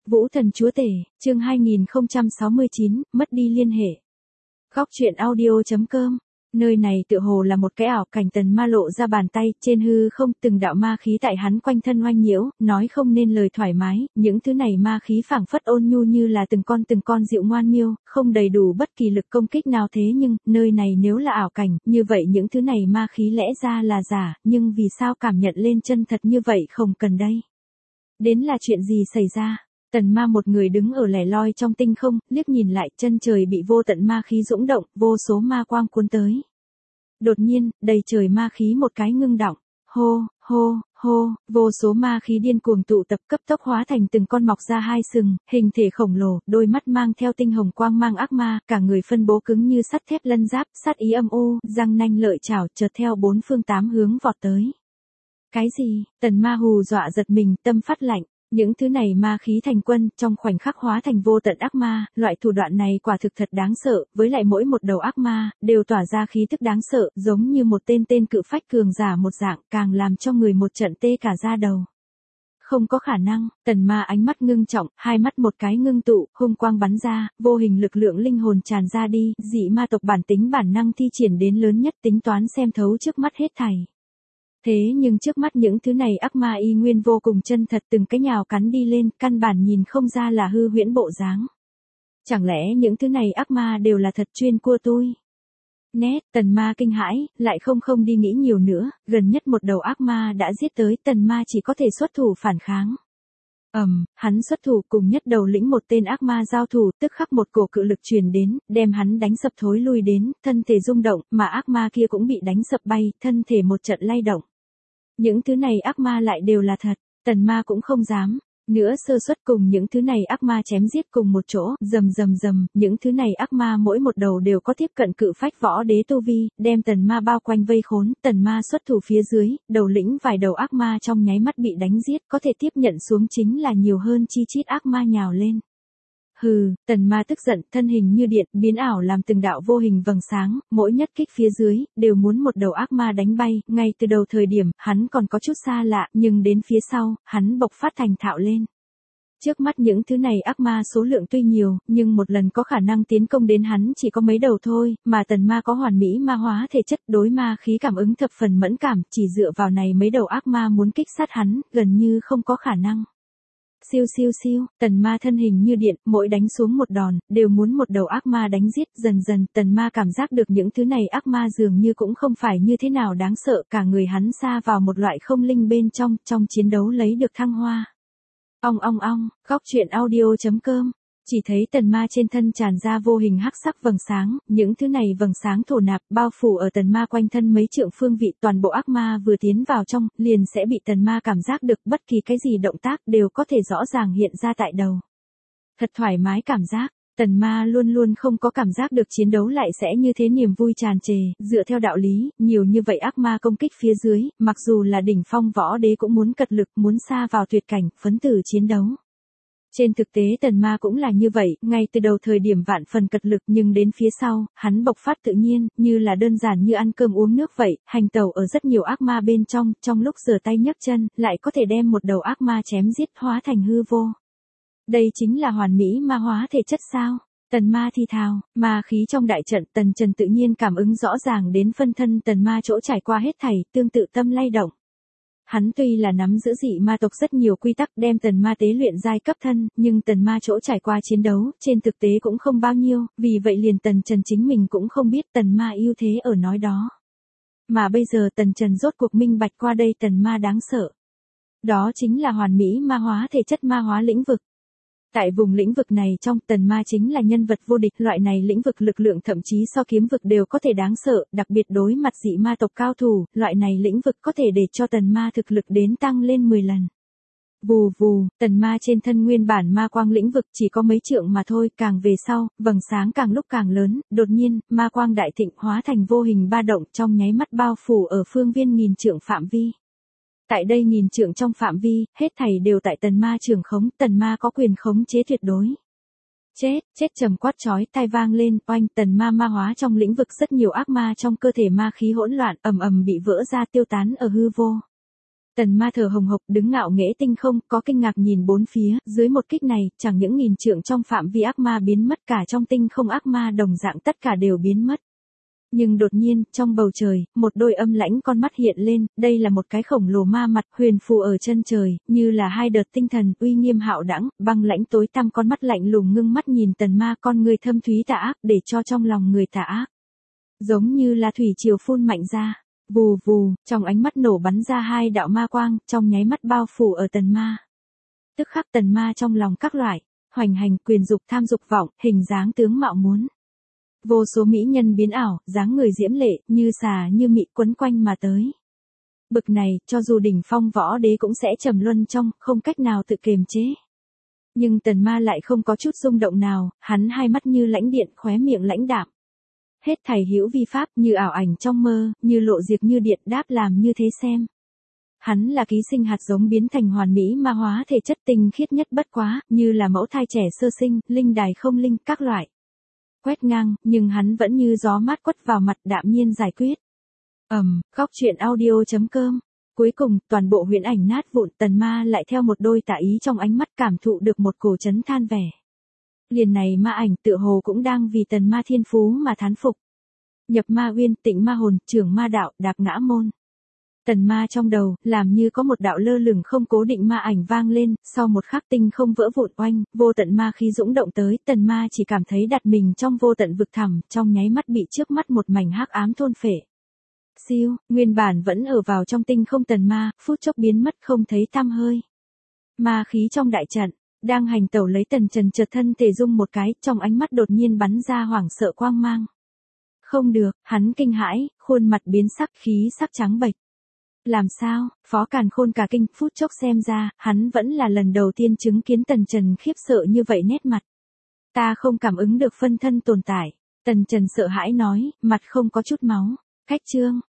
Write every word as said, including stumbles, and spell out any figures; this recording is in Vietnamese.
Vũ Thần Chúa Tể, chương hai nghìn không trăm sáu mươi chín, mất đi liên hệ. Góc truyện audio chấm com. Nơi này tựa hồ là một cái ảo cảnh. Tần Ma lộ ra bàn tay, trên hư không từng đạo ma khí tại hắn quanh thân oanh nhiễu, nói không nên lời thoải mái, những thứ này ma khí phảng phất ôn nhu như là từng con từng con dịu ngoan miêu, không đầy đủ bất kỳ lực công kích nào. Thế nhưng, nơi này nếu là ảo cảnh, như vậy những thứ này ma khí lẽ ra là giả, nhưng vì sao cảm nhận lên chân thật như vậy? Không cần đây. Đến là chuyện gì xảy ra? Tần Ma một người đứng ở lẻ loi trong tinh không, liếc nhìn lại, chân trời bị vô tận ma khí dũng động, vô số ma quang cuốn tới. Đột nhiên, đầy trời ma khí một cái ngưng đọng, hô, hô, hô, vô số ma khí điên cuồng tụ tập, cấp tốc hóa thành từng con mọc ra hai sừng, hình thể khổng lồ, đôi mắt mang theo tinh hồng quang mang ác ma, cả người phân bố cứng như sắt thép lân giáp, sát ý âm u, răng nanh lợi chảo, chợt theo bốn phương tám hướng vọt tới. Cái gì? Tần Ma hù dọa giật mình, tâm phát lạnh. Những thứ này ma khí thành quân, trong khoảnh khắc hóa thành vô tận ác ma, loại thủ đoạn này quả thực thật đáng sợ, với lại mỗi một đầu ác ma, đều tỏa ra khí tức đáng sợ, giống như một tên tên cự phách cường giả một dạng, càng làm cho người một trận tê cả da đầu. Không có khả năng. Tần Ma ánh mắt ngưng trọng, hai mắt một cái ngưng tụ, hung quang bắn ra, vô hình lực lượng linh hồn tràn ra đi, dị ma tộc bản tính bản năng thi triển đến lớn nhất, tính toán xem thấu trước mắt hết thảy. Thế nhưng trước mắt những thứ này ác ma y nguyên vô cùng chân thật, từng cái nhào cắn đi lên, căn bản nhìn không ra là hư huyễn bộ dáng. Chẳng lẽ những thứ này ác ma đều là thật chuyên cua tôi? Nét, Tần Ma kinh hãi, lại không không đi nghĩ nhiều nữa, gần nhất một đầu ác ma đã giết tới, Tần Ma chỉ có thể xuất thủ phản kháng. Ầm, um, hắn xuất thủ cùng nhất đầu lĩnh một tên ác ma giao thủ, tức khắc một cổ cự lực truyền đến, đem hắn đánh sập thối lui đến, thân thể rung động, mà ác ma kia cũng bị đánh sập bay, thân thể một trận lay động. Những thứ này ác ma lại đều là thật, Tần Ma cũng không dám nữa sơ suất, cùng những thứ này ác ma chém giết cùng một chỗ, rầm rầm rầm, những thứ này ác ma mỗi một đầu đều có tiếp cận cự phách võ đế tu vi, đem Tần Ma bao quanh vây khốn. Tần Ma xuất thủ phía dưới, đầu lĩnh vài đầu ác ma trong nháy mắt bị đánh giết, có thể tiếp nhận xuống chính là nhiều hơn chi chít ác ma nhào lên. Hừ, Tần Ma tức giận, thân hình như điện, biến ảo làm từng đạo vô hình vầng sáng, mỗi nhất kích phía dưới, đều muốn một đầu ác ma đánh bay. Ngay từ đầu thời điểm, hắn còn có chút xa lạ, nhưng đến phía sau, hắn bộc phát thành thạo lên. Trước mắt những thứ này ác ma số lượng tuy nhiều, nhưng một lần có khả năng tiến công đến hắn chỉ có mấy đầu thôi, mà Tần Ma có hoàn mỹ ma hóa thể chất, đối ma khí cảm ứng thập phần mẫn cảm, chỉ dựa vào này mấy đầu ác ma muốn kích sát hắn, gần như không có khả năng. Siêu siêu siêu, Tần Ma thân hình như điện, mỗi đánh xuống một đòn, đều muốn một đầu ác ma đánh giết. Dần dần, Tần Ma cảm giác được những thứ này ác ma dường như cũng không phải như thế nào đáng sợ, cả người hắn sa vào một loại không linh bên trong, trong chiến đấu lấy được thăng hoa. Ong ong ong, góc truyện audio chấm com. Chỉ thấy Tần Ma trên thân tràn ra vô hình hắc sắc vầng sáng, những thứ này vầng sáng thổ nạp, bao phủ ở Tần Ma quanh thân mấy trượng phương vị, toàn bộ ác ma vừa tiến vào trong, liền sẽ bị Tần Ma cảm giác được, bất kỳ cái gì động tác đều có thể rõ ràng hiện ra tại đầu. Thật thoải mái cảm giác, Tần Ma luôn luôn không có cảm giác được chiến đấu lại sẽ như thế niềm vui tràn trề, dựa theo đạo lý, nhiều như vậy ác ma công kích phía dưới, mặc dù là đỉnh phong võ đế cũng muốn cật lực, muốn xa vào tuyệt cảnh, phấn tử chiến đấu. Trên thực tế Tần Ma cũng là như vậy, ngay từ đầu thời điểm vạn phần cật lực, nhưng đến phía sau, hắn bộc phát tự nhiên, như là đơn giản như ăn cơm uống nước vậy, hành tẩu ở rất nhiều ác ma bên trong, trong lúc giở tay nhấc chân, lại có thể đem một đầu ác ma chém giết hóa thành hư vô. Đây chính là hoàn mỹ ma hóa thể chất sao? Tần Ma thì thào, ma khí trong đại trận, Tần Trần tự nhiên cảm ứng rõ ràng đến phân thân Tần Ma chỗ trải qua hết thảy, tương tự tâm lay động. Hắn tuy là nắm giữ dị ma tộc rất nhiều quy tắc đem Tần Ma tế luyện giai cấp thân, nhưng Tần Ma chỗ trải qua chiến đấu, trên thực tế cũng không bao nhiêu, vì vậy liền Tần Trần chính mình cũng không biết Tần Ma ưu thế ở nói đó. Mà bây giờ Tần Trần rốt cuộc minh bạch qua đây Tần Ma đáng sợ. Đó chính là hoàn mỹ ma hóa thể chất, ma hóa lĩnh vực. Tại vùng lĩnh vực này trong, Tần Ma chính là nhân vật vô địch, loại này lĩnh vực lực lượng thậm chí so kiếm vực đều có thể đáng sợ, đặc biệt đối mặt dị ma tộc cao thủ, loại này lĩnh vực có thể để cho Tần Ma thực lực đến tăng lên mười lần. Vù vù, Tần Ma trên thân nguyên bản ma quang lĩnh vực chỉ có mấy trượng mà thôi, càng về sau, vầng sáng càng lúc càng lớn, đột nhiên, ma quang đại thịnh hóa thành vô hình ba động, trong nháy mắt bao phủ ở phương viên nghìn trượng phạm vi. Tại đây nghìn trượng trong phạm vi, hết thảy đều tại Tần Ma trường khống, Tần Ma có quyền khống chế tuyệt đối. Chết, chết trầm quát chói tai vang lên, oanh, Tần Ma ma hóa trong lĩnh vực rất nhiều ác ma trong cơ thể ma khí hỗn loạn, ầm ầm bị vỡ ra tiêu tán ở hư vô. Tần ma thở hồng hộc đứng ngạo nghễ tinh không, có kinh ngạc nhìn bốn phía, dưới một kích này, chẳng những nghìn trượng trong phạm vi ác ma biến mất, cả trong tinh không ác ma đồng dạng tất cả đều biến mất. Nhưng đột nhiên, trong bầu trời, một đôi âm lãnh con mắt hiện lên, đây là một cái khổng lồ ma mặt huyền phù ở chân trời, như là hai đợt tinh thần, uy nghiêm hạo đãng, băng lãnh tối tăm con mắt lạnh lùng ngưng mắt nhìn tần ma, con người thâm thúy tà ác, để cho trong lòng người tà ác. Giống như là thủy triều phun mạnh ra, vù vù, trong ánh mắt nổ bắn ra hai đạo ma quang, trong nháy mắt bao phủ ở tần ma. Tức khắc tần ma trong lòng các loại, hoành hành, quyền dục, tham dục vọng, hình dáng tướng mạo muốn. Vô số mỹ nhân biến ảo, dáng người diễm lệ, như xà như mị quấn quanh mà tới. Bực này, cho dù đỉnh phong võ đế cũng sẽ trầm luân trong, không cách nào tự kiềm chế. Nhưng tần ma lại không có chút rung động nào, hắn hai mắt như lãnh điện, khóe miệng lãnh đạm. Hết thảy hữu vi pháp, như ảo ảnh trong mơ, như lộ diệt như điện, đáp làm như thế xem. Hắn là ký sinh hạt giống biến thành hoàn mỹ ma hóa thể chất tinh khiết nhất bất quá, như là mẫu thai trẻ sơ sinh, linh đài không linh, các loại. Quét ngang, nhưng hắn vẫn như gió mát quất vào mặt, đạm nhiên giải quyết. Ầm, um, góc truyện audio chấm com. Cuối cùng, toàn bộ huyễn ảnh nát vụn, tần ma lại theo một đôi tà ý trong ánh mắt cảm thụ được một cổ chấn than vẻ. Liền này ma ảnh tựa hồ cũng đang vì tần ma thiên phú mà thán phục. Nhập ma uyên, tịnh ma hồn, trưởng ma đạo, đạp ngã môn. Tần ma trong đầu, làm như có một đạo lơ lửng không cố định ma ảnh vang lên, sau một khắc tinh không vỡ vụn oanh, vô tận ma khí dũng động tới, tần ma chỉ cảm thấy đặt mình trong vô tận vực thẳm, trong nháy mắt bị trước mắt một mảnh hắc ám thôn phệ. Siêu, nguyên bản vẫn ở vào trong tinh không tần ma, phút chốc biến mất không thấy tăm hơi. Ma khí trong đại trận, đang hành tẩu lấy tần trần chợt thân thể rung một cái, trong ánh mắt đột nhiên bắn ra hoảng sợ quang mang. Không được, hắn kinh hãi, khuôn mặt biến sắc, khí sắc trắng bệch. Làm sao, Phó Càn Khôn cả kinh, phút chốc xem ra, hắn vẫn là lần đầu tiên chứng kiến Tần Trần khiếp sợ như vậy nét mặt. Ta không cảm ứng được phân thân tồn tại. Tần Trần sợ hãi nói, mặt không có chút máu. Cách chương,